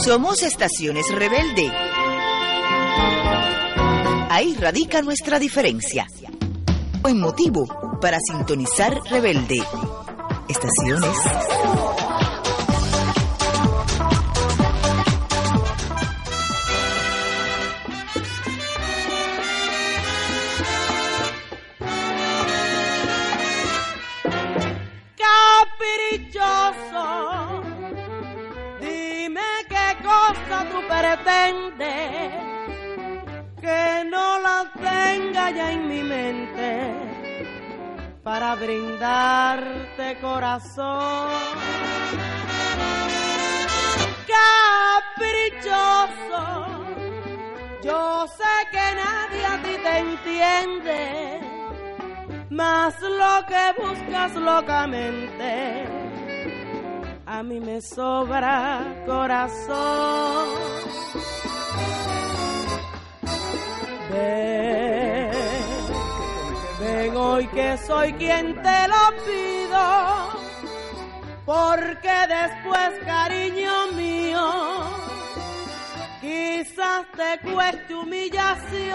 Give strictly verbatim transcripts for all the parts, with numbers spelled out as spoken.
Somos Estaciones Rebelde. Ahí radica nuestra diferencia. Buen motivo para sintonizar Rebelde. Estaciones. Caprichoso, dime qué cosa tú pretendes, que no la tenga ya en mi mente, para brindarte corazón. Caprichoso, yo sé que nadie a ti te entiende, mas lo que buscas locamente, a mí me sobra corazón. Ven, ven hoy que soy quien te lo pido, porque después, cariño mío, quizás te cueste humillación.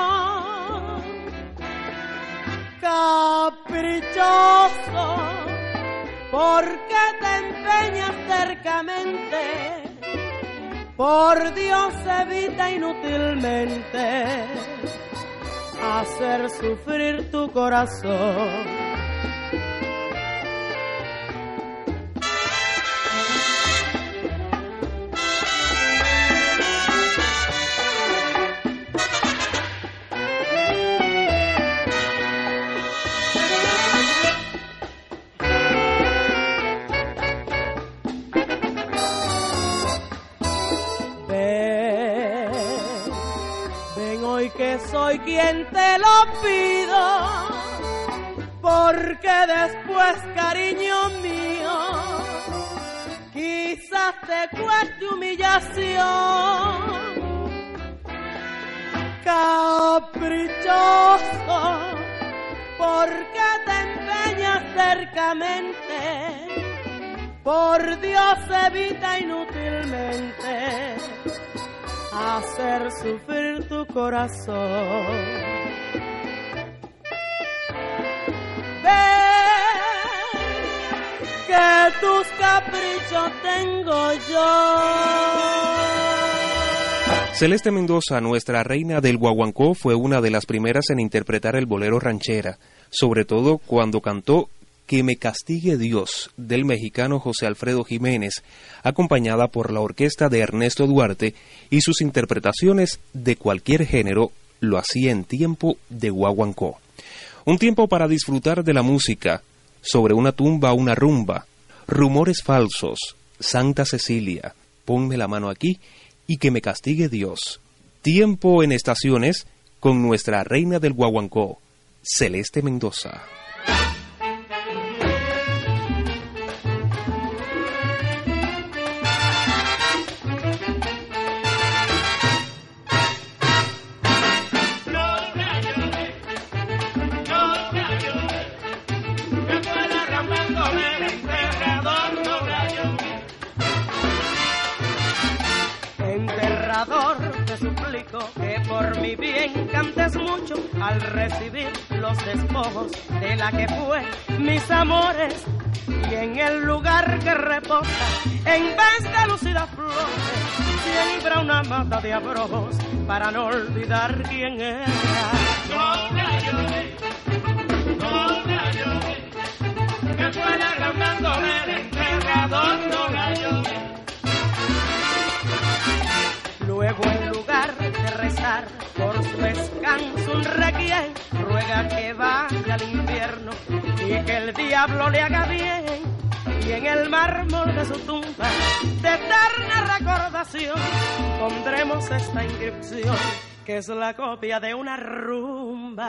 Caprichoso, porque te empeñas tercamente, por Dios evita inútilmente hacer sufrir tu corazón. Que soy quien te lo pido, porque después, cariño mío, quizás te cueste humillación. Caprichoso, porque te empeñas tercamente, por Dios evita inútilmente hacer sufrir tu corazón. Ven, que tus caprichos tengo yo. Celeste Mendoza, nuestra reina del guaguancó, fue una de las primeras en interpretar el bolero ranchera, sobre todo cuando cantó Que me castigue Dios, del mexicano José Alfredo Jiménez, acompañada por la orquesta de Ernesto Duarte, y sus interpretaciones de cualquier género lo hacía en tiempo de guaguancó. Un tiempo para disfrutar de la música, Sobre una tumba una rumba, Rumores falsos, Santa Cecilia, Ponme la mano aquí y Que me castigue Dios. Tiempo en Estaciones con nuestra reina del guaguancó, Celeste Mendoza. Que por mi bien cantes mucho al recibir los despojos de la que fue mis amores, y en el lugar que reposa, en vez de lucidas flores, siembra una mata de abrojos para no olvidar quién era. No la lloré, no la lloré, que fue la gran bandolera del enterrador, no la lloré. Luego en lugar de rezar por su descanso un requiem, ruega que vaya al infierno y que el diablo le haga bien. Y en el mármol de su tumba, de eterna recordación, pondremos esta inscripción, que es la copia de una rumba.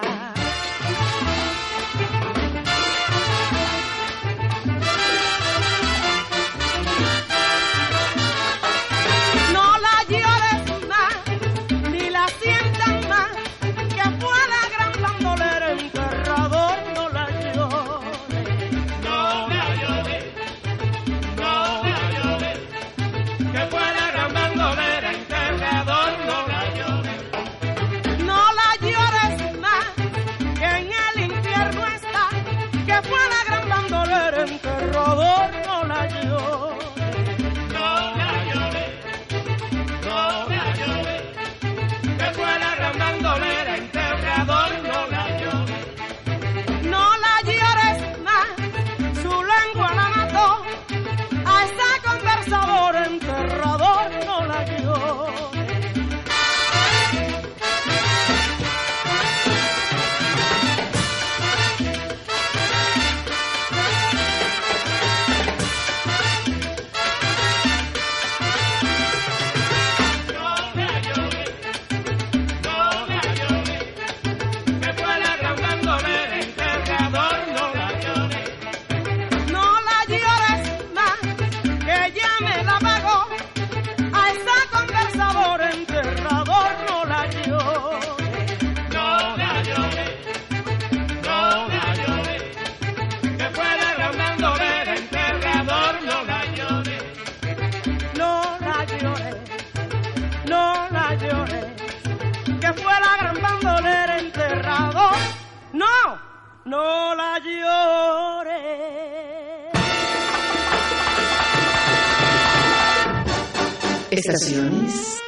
Que fue la gran la pagó, a esa conversador enterrador no la llore, no la llore, no la llore, que fue la gran bandolera enterrador, no la llore, no la llore, no la llore, que fue la gran bandolera enterrador, no, no la llore. Estaciones